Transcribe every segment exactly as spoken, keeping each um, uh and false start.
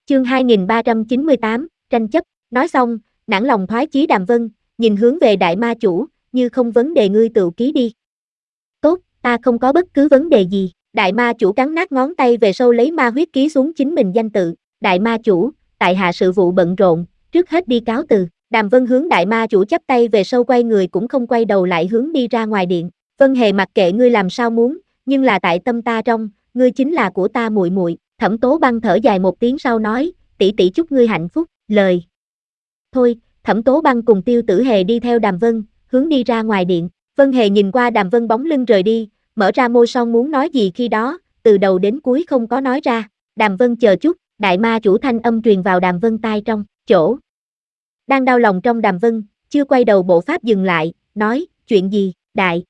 Chương hai nghìn ba trăm chín mươi tám, tranh chấp, nói xong, nản lòng thoái chí Đàm Vân, nhìn hướng về đại ma chủ, như không vấn đề ngươi tự ký đi. Tốt, ta không có bất cứ vấn đề gì, đại ma chủ cắn nát ngón tay về sau lấy ma huyết ký xuống chính mình danh tự, đại ma chủ, tại hạ sự vụ bận rộn, trước hết đi cáo từ. Đàm Vân hướng đại ma chủ chắp tay về sau quay người cũng không quay đầu lại hướng đi ra ngoài điện. Vân Hề mặc kệ ngươi làm sao muốn, nhưng là tại tâm ta trong, ngươi chính là của ta muội muội. Thẩm Tố Băng thở dài một tiếng sau nói, tỷ tỷ chúc ngươi hạnh phúc, lời. Thôi, Thẩm Tố Băng cùng Tiêu Tử Hề đi theo Đàm Vân, hướng đi ra ngoài điện. Vân Hề nhìn qua Đàm Vân bóng lưng rời đi, mở ra môi son muốn nói gì khi đó, từ đầu đến cuối không có nói ra. Đàm Vân chờ chút, đại ma chủ thanh âm truyền vào Đàm Vân tai trong, chỗ. Đang đau lòng trong Đàm Vân, chưa quay đầu bộ pháp dừng lại, nói, chuyện gì, đại.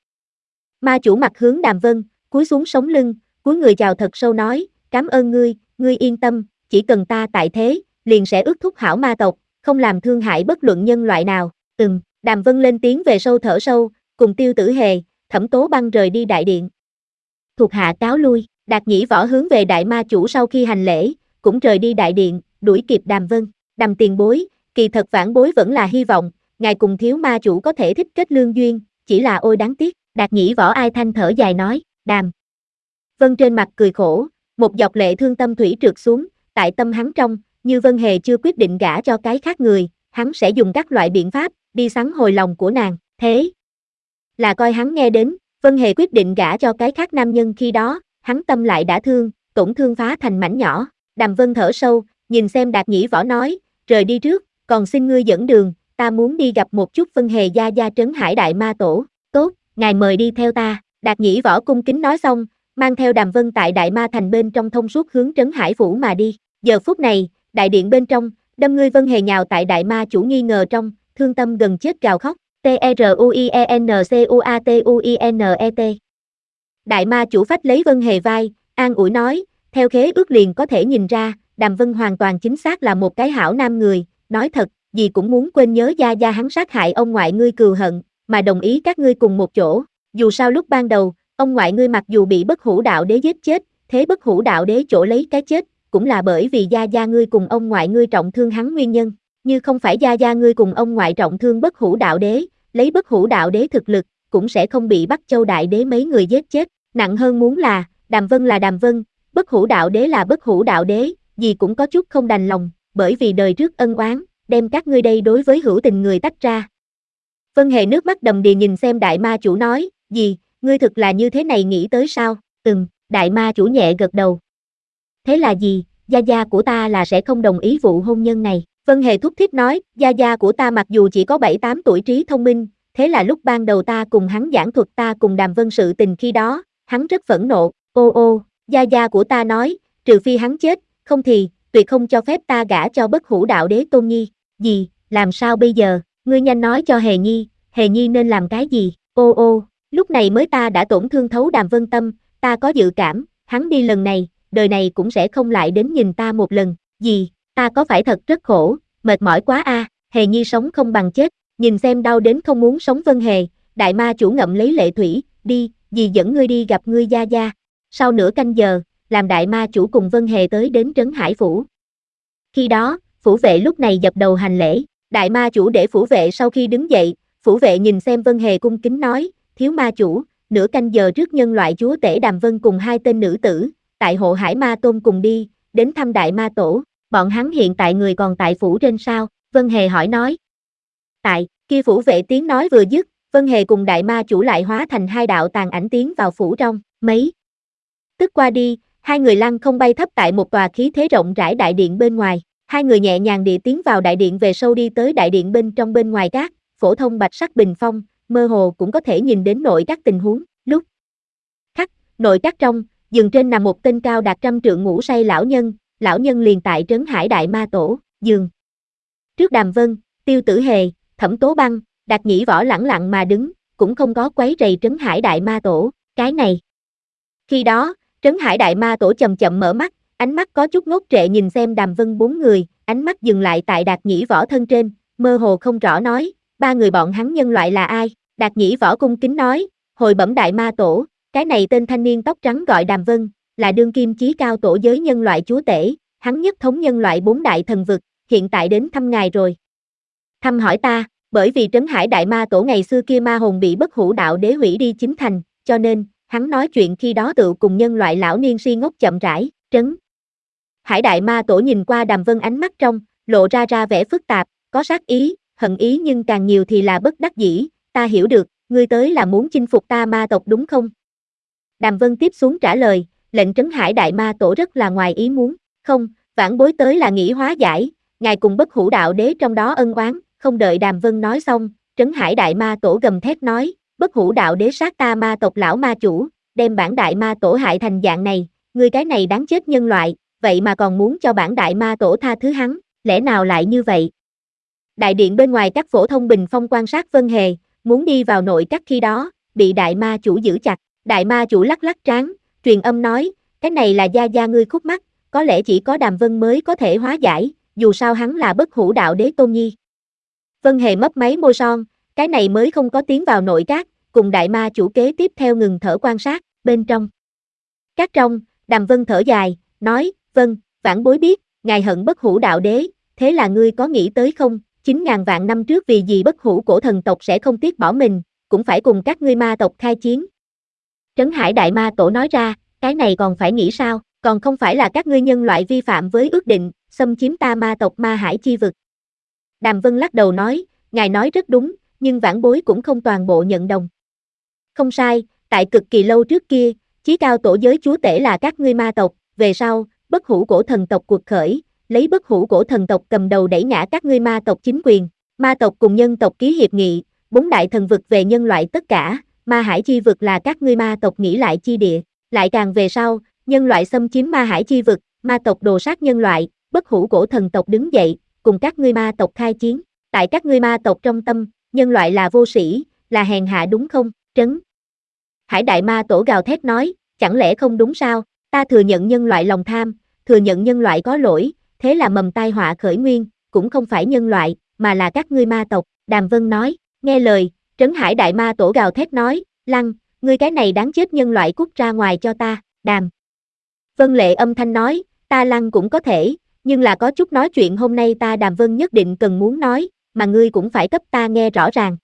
Ma chủ mặt hướng Đàm Vân, cúi xuống sống lưng, cúi người chào thật sâu nói, cảm ơn ngươi, ngươi yên tâm, chỉ cần ta tại thế, liền sẽ ước thúc hảo ma tộc, không làm thương hại bất luận nhân loại nào. Ừm, Đàm Vân lên tiếng về sâu thở sâu, cùng Tiêu Tử Hề, Thẩm Tố Băng rời đi đại điện. Thuộc hạ cáo lui, Đạt Nhĩ Võ hướng về đại ma chủ sau khi hành lễ, cũng rời đi đại điện, đuổi kịp Đàm Vân. Đàm tiền bối, kỳ thật vãn bối vẫn là hy vọng, ngài cùng thiếu ma chủ có thể thích kết lương duyên, chỉ là ôi đáng tiếc. Đạt Nhĩ Võ ai thanh thở dài nói, Đàm Vân trên mặt cười khổ, một giọt lệ thương tâm thủy trượt xuống, tại tâm hắn trong, như Vân Hề chưa quyết định gả cho cái khác người, hắn sẽ dùng các loại biện pháp, đi sắn hồi lòng của nàng, thế là coi hắn nghe đến, Vân Hề quyết định gả cho cái khác nam nhân khi đó, hắn tâm lại đã thương, tổn thương phá thành mảnh nhỏ. Đàm Vân thở sâu, nhìn xem Đạt Nhĩ Võ nói, rời đi trước, còn xin ngươi dẫn đường, ta muốn đi gặp một chút Vân Hề gia gia trấn Hải đại ma tổ. Tốt, ngài mời đi theo ta. Đạt Nhĩ Võ cung kính nói xong, mang theo Đàm Vân tại đại ma thành bên trong thông suốt hướng trấn Hải phủ mà đi. Giờ phút này, đại điện bên trong, đâm ngươi Vân Hề nhào tại đại ma chủ nghi ngờ trong, thương tâm gần chết gào khóc. T R U I E N C U A T U I N E T. Đại ma chủ phách lấy Vân Hề vai, an ủi nói, theo khế ước liền có thể nhìn ra, Đàm Vân hoàn toàn chính xác là một cái hảo nam người, nói thật, gì cũng muốn quên nhớ gia gia hắn sát hại ông ngoại ngươi cừu hận, mà đồng ý các ngươi cùng một chỗ. Dù sao lúc ban đầu, ông ngoại ngươi mặc dù bị bất hủ đạo đế giết chết, thế bất hủ đạo đế chỗ lấy cái chết, cũng là bởi vì gia gia ngươi cùng ông ngoại ngươi trọng thương hắn nguyên nhân, như không phải gia gia ngươi cùng ông ngoại trọng thương bất hủ đạo đế, lấy bất hủ đạo đế thực lực, cũng sẽ không bị Bắc Châu đại đế mấy người giết chết, nặng hơn muốn là, Đàm Vân là Đàm Vân, bất hủ đạo đế là bất hủ đạo đế, gì cũng có chút không đành lòng, bởi vì đời trước ân oán, đem các ngươi đây đối với hữu tình người tách ra. Vân Hề nước mắt đầm đìa nhìn xem đại ma chủ nói, gì, ngươi thực là như thế này nghĩ tới sao? Ừm, đại ma chủ nhẹ gật đầu. Thế là gì, gia gia của ta là sẽ không đồng ý vụ hôn nhân này. Vân Hề thúc thiết nói, gia gia của ta mặc dù chỉ có bảy tám tuổi trí thông minh, thế là lúc ban đầu ta cùng hắn giảng thuật ta cùng Đàm Vân sự tình khi đó, hắn rất phẫn nộ, ô ô, gia gia của ta nói, trừ phi hắn chết, không thì, tuyệt không cho phép ta gả cho bất hủ đạo đế Tôn Nhi. Gì, làm sao bây giờ, ngươi nhanh nói cho Hề Nhi, Hề Nhi nên làm cái gì, ô ô, lúc này mới ta đã tổn thương thấu Đàm Vân tâm, ta có dự cảm, hắn đi lần này, đời này cũng sẽ không lại đến nhìn ta một lần, gì, ta có phải thật rất khổ, mệt mỏi quá a, à, Hề Nhi sống không bằng chết, nhìn xem đau đến không muốn sống Vân Hề, đại ma chủ ngậm lấy lệ thủy, đi, dì dẫn ngươi đi gặp ngươi gia gia. Sau nửa canh giờ, làm đại ma chủ cùng Vân Hề tới đến trấn Hải phủ. Khi đó, phủ vệ lúc này dập đầu hành lễ, đại ma chủ để phủ vệ sau khi đứng dậy, phủ vệ nhìn xem Vân Hề cung kính nói, thiếu ma chủ, nửa canh giờ trước nhân loại chúa tể Đàm Vân cùng hai tên nữ tử, tại hộ Hải Ma Tôn cùng đi, đến thăm đại ma tổ, bọn hắn hiện tại người còn tại phủ trên sao, Vân Hề hỏi nói. Tại, kia phủ vệ tiếng nói vừa dứt, Vân Hề cùng đại ma chủ lại hóa thành hai đạo tàn ảnh tiến vào phủ trong, mấy tức qua đi, hai người lăng không bay thấp tại một tòa khí thế rộng rãi đại điện bên ngoài, hai người nhẹ nhàng địa tiến vào đại điện về sâu đi tới đại điện bên trong bên ngoài gác, phổ thông bạch sắc bình phong, mơ hồ cũng có thể nhìn đến nội các tình huống, lúc khắc, nội các trong, giường trên nằm một tên cao đạt trăm trượng ngủ say lão nhân, lão nhân liền tại trấn Hải đại ma tổ, giường. Trước Đàm Vân, Tiêu Tử Hề, Thẩm Tố Băng, Đạt Nhĩ Võ lẳng lặng mà đứng, cũng không có quấy rầy trấn Hải đại ma tổ, cái này. Khi đó, trấn Hải đại ma tổ chậm chậm mở mắt, ánh mắt có chút ngốc trệ nhìn xem Đàm Vân bốn người, ánh mắt dừng lại tại Đạt Nhĩ Võ thân trên, mơ hồ không rõ nói, ba người bọn hắn nhân loại là ai? Đạt Nhĩ Võ cung kính nói, hồi bẩm đại ma tổ, cái này tên thanh niên tóc trắng gọi Đàm Vân, là đương kim chí cao tổ giới nhân loại chúa tể, hắn nhất thống nhân loại bốn đại thần vực, hiện tại đến thăm ngài rồi. Thăm hỏi ta, bởi vì Trấn Hải Đại Ma Tổ ngày xưa kia ma hồn bị Bất Hủ Đạo Đế hủy đi chính thành, cho nên, hắn nói chuyện khi đó tự cùng nhân loại lão niên si ngốc chậm rãi, Trấn Hải Đại Ma Tổ nhìn qua Đàm Vân ánh mắt trong, lộ ra ra vẻ phức tạp, có sát ý, hận ý nhưng càng nhiều thì là bất đắc dĩ, ta hiểu được, ngươi tới là muốn chinh phục ta ma tộc đúng không? Đàm Vân tiếp xuống trả lời, lệnh Trấn Hải Đại Ma Tổ rất là ngoài ý muốn, không, vãn bối tới là nghĩ hóa giải, ngài cùng Bất Hủ Đạo Đế trong đó ân oán, không đợi Đàm Vân nói xong, Trấn Hải Đại Ma Tổ gầm thét nói, Bất Hủ Đạo Đế sát ta ma tộc lão ma chủ, đem bản Đại Ma Tổ hại thành dạng này, ngươi cái này đáng chết nhân loại, vậy mà còn muốn cho bản Đại Ma Tổ tha thứ hắn, lẽ nào lại như vậy? Đại điện bên ngoài các phổ thông bình phong quan sát Vân Hề, muốn đi vào nội các khi đó, bị Đại Ma Chủ giữ chặt, Đại Ma Chủ lắc lắc trán, truyền âm nói, cái này là gia gia ngươi khúc mắc, có lẽ chỉ có Đàm Vân mới có thể hóa giải, dù sao hắn là Bất Hủ Đạo Đế tôn nhi. Vân Hề mấp máy môi son, cái này mới không có tiến vào nội các, cùng Đại Ma Chủ kế tiếp theo ngừng thở quan sát, bên trong. Các trong, Đàm Vân thở dài, nói, vâng, vãn bối biết, ngài hận Bất Hủ Đạo Đế, thế là ngươi có nghĩ tới không, chín ngàn vạn năm trước vì gì Bất Hủ cổ thần tộc sẽ không tiếc bỏ mình, cũng phải cùng các ngươi ma tộc khai chiến. Trấn Hải Đại Ma Tổ nói ra, cái này còn phải nghĩ sao, còn không phải là các ngươi nhân loại vi phạm với ước định, xâm chiếm ta ma tộc Ma Hải chi vực. Đàm Vân lắc đầu nói, ngài nói rất đúng, nhưng vãn bối cũng không toàn bộ nhận đồng. Không sai, tại cực kỳ lâu trước kia, chí cao tổ giới chúa tể là các ngươi ma tộc, về sau, Bất Hủ cổ thần tộc cuộc khởi, lấy Bất Hủ cổ thần tộc cầm đầu đẩy ngã các ngươi ma tộc chính quyền, ma tộc cùng nhân tộc ký hiệp nghị, bốn đại thần vực về nhân loại tất cả, Ma Hải chi vực là các ngươi ma tộc nghỉ lại chi địa, lại càng về sau, nhân loại xâm chiếm Ma Hải chi vực, ma tộc đồ sát nhân loại, Bất Hủ cổ thần tộc đứng dậy, cùng các ngươi ma tộc khai chiến, tại các ngươi ma tộc trong tâm, nhân loại là vô sĩ, là hèn hạ đúng không, Trấn Hải Đại Ma Tổ gào thét nói, chẳng lẽ không đúng sao, ta thừa nhận nhân loại lòng tham, thừa nhận nhân loại có lỗi, thế là mầm tai họa khởi nguyên, cũng không phải nhân loại, mà là các ngươi ma tộc, Đàm Vân nói, nghe lời, Trấn Hải Đại Ma Tổ gào thét nói, Lăng, ngươi cái này đáng chết nhân loại cút ra ngoài cho ta, Đàm Vân Lệ âm thanh nói, ta Lăng cũng có thể, nhưng là có chút nói chuyện hôm nay ta Đàm Vân nhất định cần muốn nói, mà ngươi cũng phải cấp ta nghe rõ ràng.